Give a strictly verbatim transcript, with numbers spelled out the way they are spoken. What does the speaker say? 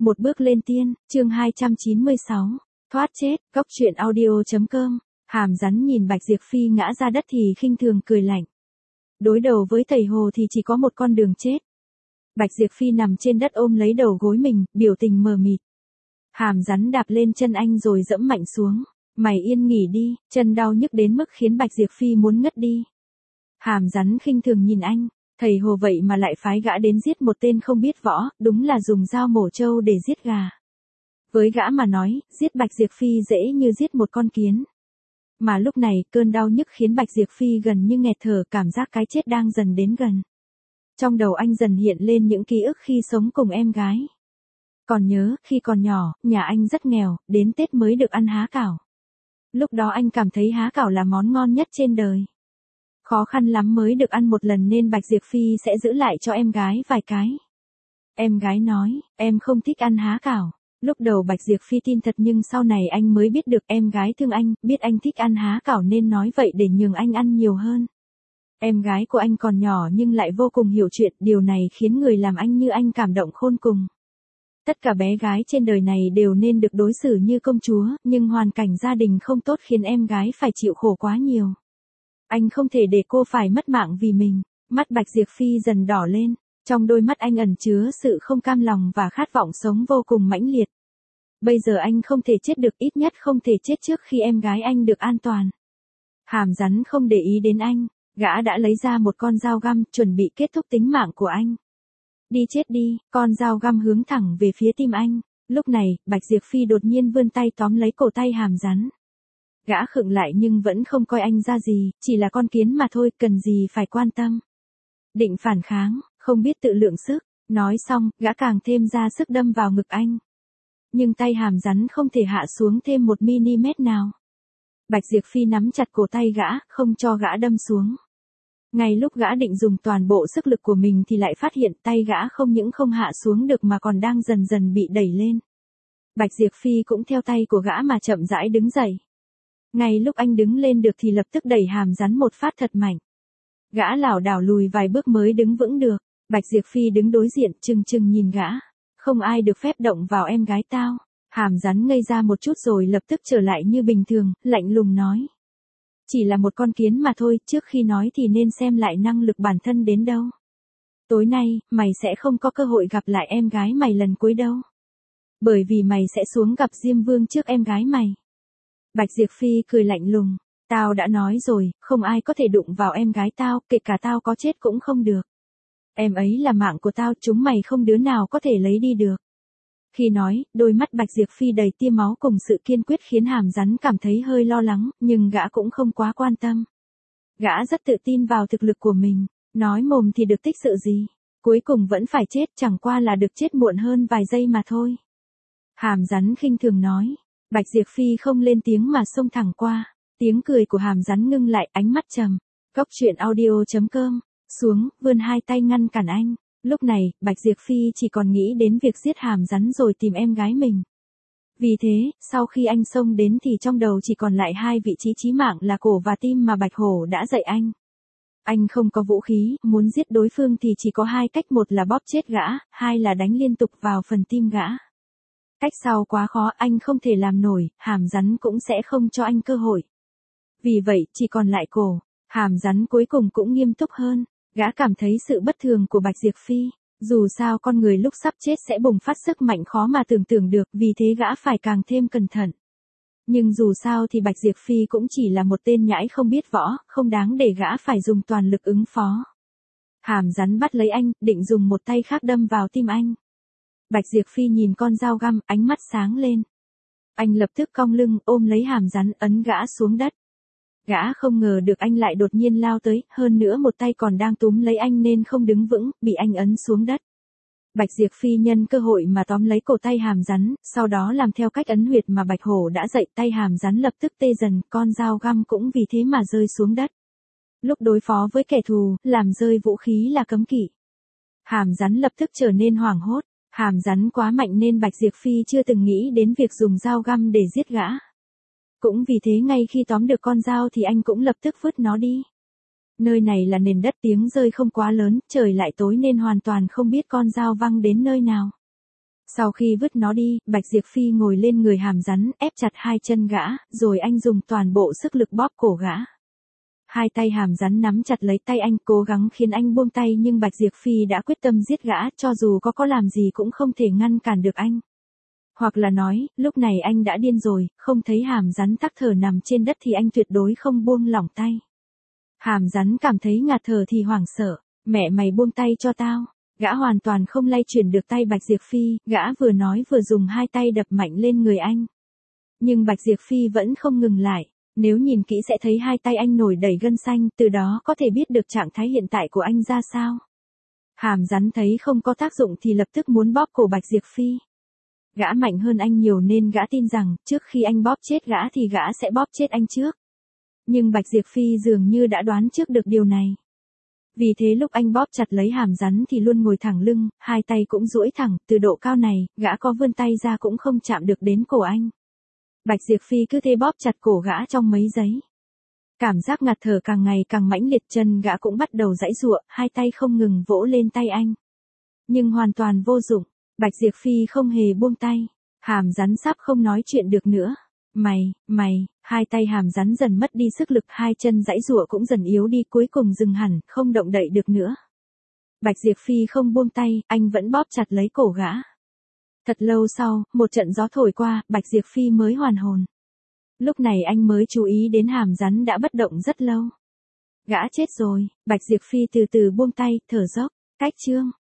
Một bước lên tiên, chương hai trăm chín mươi sáu. Thoát chết, góc truyện audio chấm com. Hàm rắn nhìn Bạch Diệp Phi ngã ra đất thì khinh thường cười lạnh. Đối đầu với thầy Hồ thì chỉ có một con đường chết. Bạch Diệp Phi nằm trên đất ôm lấy đầu gối mình, biểu tình mờ mịt. Hàm rắn đạp lên chân anh rồi dẫm mạnh xuống. Mày yên nghỉ đi, chân đau nhức đến mức khiến Bạch Diệp Phi muốn ngất đi. Hàm rắn khinh thường nhìn anh. Thầy Hồ vậy mà lại phái gã đến giết một tên không biết võ, đúng là dùng dao mổ trâu để giết gà. Với gã mà nói, giết Bạch Diệp Phi dễ như giết một con kiến. Mà lúc này, cơn đau nhức khiến Bạch Diệp Phi gần như nghẹt thở, cảm giác cái chết đang dần đến gần. Trong đầu anh dần hiện lên những ký ức khi sống cùng em gái. Còn nhớ, khi còn nhỏ, nhà anh rất nghèo, đến Tết mới được ăn há cảo. Lúc đó anh cảm thấy há cảo là món ngon nhất trên đời. Khó khăn lắm mới được ăn một lần nên Bạch Diệp Phi sẽ giữ lại cho em gái vài cái. Em gái nói, em không thích ăn há cảo. Lúc đầu Bạch Diệp Phi tin thật nhưng sau này anh mới biết được em gái thương anh, biết anh thích ăn há cảo nên nói vậy để nhường anh ăn nhiều hơn. Em gái của anh còn nhỏ nhưng lại vô cùng hiểu chuyện, điều này khiến người làm anh như anh cảm động khôn cùng. Tất cả bé gái trên đời này đều nên được đối xử như công chúa, nhưng hoàn cảnh gia đình không tốt khiến em gái phải chịu khổ quá nhiều. Anh không thể để cô phải mất mạng vì mình. Mắt Bạch Diệp Phi dần đỏ lên, trong đôi mắt anh ẩn chứa sự không cam lòng và khát vọng sống vô cùng mãnh liệt. Bây giờ anh không thể chết được, ít nhất không thể chết trước khi em gái anh được an toàn. Hàm rắn không để ý đến anh, gã đã lấy ra một con dao găm chuẩn bị kết thúc tính mạng của anh. Đi chết đi, con dao găm hướng thẳng về phía tim anh. Lúc này, Bạch Diệp Phi đột nhiên vươn tay tóm lấy cổ tay hàm rắn. Gã khựng lại nhưng vẫn không coi anh ra gì, chỉ là con kiến mà thôi, cần gì phải quan tâm. Định phản kháng, không biết tự lượng sức, nói xong, gã càng thêm ra sức đâm vào ngực anh. Nhưng tay hàm rắn không thể hạ xuống thêm một mi-li-mét nào. Bạch Diệp Phi nắm chặt cổ tay gã, không cho gã đâm xuống. Ngay lúc gã định dùng toàn bộ sức lực của mình thì lại phát hiện tay gã không những không hạ xuống được mà còn đang dần dần bị đẩy lên. Bạch Diệp Phi cũng theo tay của gã mà chậm rãi đứng dậy. Ngay lúc anh đứng lên được thì lập tức đẩy hàm rắn một phát thật mạnh. Gã lảo đảo lùi vài bước mới đứng vững được. Bạch Diệp Phi đứng đối diện chừng chừng nhìn gã. Không ai được phép động vào em gái tao. Hàm rắn ngây ra một chút rồi lập tức trở lại như bình thường, lạnh lùng nói. Chỉ là một con kiến mà thôi, trước khi nói thì nên xem lại năng lực bản thân đến đâu. Tối nay, mày sẽ không có cơ hội gặp lại em gái mày lần cuối đâu. Bởi vì mày sẽ xuống gặp Diêm Vương trước em gái mày. Bạch Diệp Phi cười lạnh lùng. Tao đã nói rồi, không ai có thể đụng vào em gái tao, kể cả tao có chết cũng không được. Em ấy là mạng của tao, chúng mày không đứa nào có thể lấy đi được. Khi nói, đôi mắt Bạch Diệp Phi đầy tia máu cùng sự kiên quyết khiến hàm rắn cảm thấy hơi lo lắng, nhưng gã cũng không quá quan tâm. Gã rất tự tin vào thực lực của mình, nói mồm thì được tích sự gì, cuối cùng vẫn phải chết, chẳng qua là được chết muộn hơn vài giây mà thôi. Hàm rắn khinh thường nói. Bạch Diệp Phi không lên tiếng mà xông thẳng qua. Tiếng cười của hàm rắn ngưng lại, ánh mắt trầm. Góc truyện audio chấm com. Xuống, vươn hai tay ngăn cản anh. Lúc này, Bạch Diệp Phi chỉ còn nghĩ đến việc giết hàm rắn rồi tìm em gái mình. Vì thế, sau khi anh xông đến thì trong đầu chỉ còn lại hai vị trí chí mạng là cổ và tim mà Bạch Hổ đã dạy anh. Anh không có vũ khí, muốn giết đối phương thì chỉ có hai cách, một là bóp chết gã, hai là đánh liên tục vào phần tim gã. Cách sau quá khó, anh không thể làm nổi, hàm rắn cũng sẽ không cho anh cơ hội. Vì vậy, chỉ còn lại cổ. Hàm rắn cuối cùng cũng nghiêm túc hơn. Gã cảm thấy sự bất thường của Bạch Diệp Phi. Dù sao con người lúc sắp chết sẽ bùng phát sức mạnh khó mà tưởng tượng được, vì thế gã phải càng thêm cẩn thận. Nhưng dù sao thì Bạch Diệp Phi cũng chỉ là một tên nhãi không biết võ, không đáng để gã phải dùng toàn lực ứng phó. Hàm rắn bắt lấy anh, định dùng một tay khác đâm vào tim anh. Bạch Diệp Phi nhìn con dao găm, ánh mắt sáng lên. Anh lập tức cong lưng, ôm lấy hàm rắn, ấn gã xuống đất. Gã không ngờ được anh lại đột nhiên lao tới, hơn nữa một tay còn đang túm lấy anh nên không đứng vững, bị anh ấn xuống đất. Bạch Diệp Phi nhân cơ hội mà tóm lấy cổ tay hàm rắn, sau đó làm theo cách ấn huyệt mà Bạch Hổ đã dạy, tay hàm rắn lập tức tê dần, con dao găm cũng vì thế mà rơi xuống đất. Lúc đối phó với kẻ thù, làm rơi vũ khí là cấm kỵ. Hàm rắn lập tức trở nên hoảng hốt. Hàm rắn quá mạnh nên Bạch Diệp Phi chưa từng nghĩ đến việc dùng dao găm để giết gã. Cũng vì thế ngay khi tóm được con dao thì anh cũng lập tức vứt nó đi. Nơi này là nền đất, tiếng rơi không quá lớn, trời lại tối nên hoàn toàn không biết con dao văng đến nơi nào. Sau khi vứt nó đi, Bạch Diệp Phi ngồi lên người hàm rắn, ép chặt hai chân gã, rồi anh dùng toàn bộ sức lực bóp cổ gã. Hai tay hàm rắn nắm chặt lấy tay anh, cố gắng khiến anh buông tay, nhưng Bạch Diệp Phi đã quyết tâm giết gã, cho dù có có làm gì cũng không thể ngăn cản được anh. Hoặc là nói, lúc này anh đã điên rồi, không thấy hàm rắn tắc thở nằm trên đất thì anh tuyệt đối không buông lỏng tay. Hàm rắn cảm thấy ngạt thở thì hoảng sợ, mẹ mày buông tay cho tao. Gã hoàn toàn không lay chuyển được tay Bạch Diệp Phi, gã vừa nói vừa dùng hai tay đập mạnh lên người anh. Nhưng Bạch Diệp Phi vẫn không ngừng lại, nếu nhìn kỹ sẽ thấy hai tay anh nổi đầy gân xanh, từ đó có thể biết được trạng thái hiện tại của anh ra sao. Hàm rắn thấy không có tác dụng thì lập tức muốn bóp cổ Bạch Diệp Phi. Gã mạnh hơn anh nhiều nên gã tin rằng, trước khi anh bóp chết gã thì gã sẽ bóp chết anh trước. Nhưng Bạch Diệp Phi dường như đã đoán trước được điều này. Vì thế lúc anh bóp chặt lấy hàm rắn thì luôn ngồi thẳng lưng, hai tay cũng duỗi thẳng, từ độ cao này, gã có vươn tay ra cũng không chạm được đến cổ anh. Bạch Diệp Phi cứ thế bóp chặt cổ gã trong mấy giây. Cảm giác ngạt thở càng ngày càng mãnh liệt, chân gã cũng bắt đầu giãy giụa, hai tay không ngừng vỗ lên tay anh. Nhưng hoàn toàn vô dụng, Bạch Diệp Phi không hề buông tay, hàm rắn sắp không nói chuyện được nữa. Mày, mày, hai tay hàm rắn dần mất đi sức lực, hai chân giãy giụa cũng dần yếu đi, cuối cùng dừng hẳn, không động đậy được nữa. Bạch Diệp Phi không buông tay, anh vẫn bóp chặt lấy cổ gã. Thật lâu sau, một trận gió thổi qua, Bạch Diệp Phi mới hoàn hồn. Lúc này anh mới chú ý đến hàm rắn đã bất động rất lâu. Gã chết rồi, Bạch Diệp Phi từ từ buông tay, thở dốc, cách chương.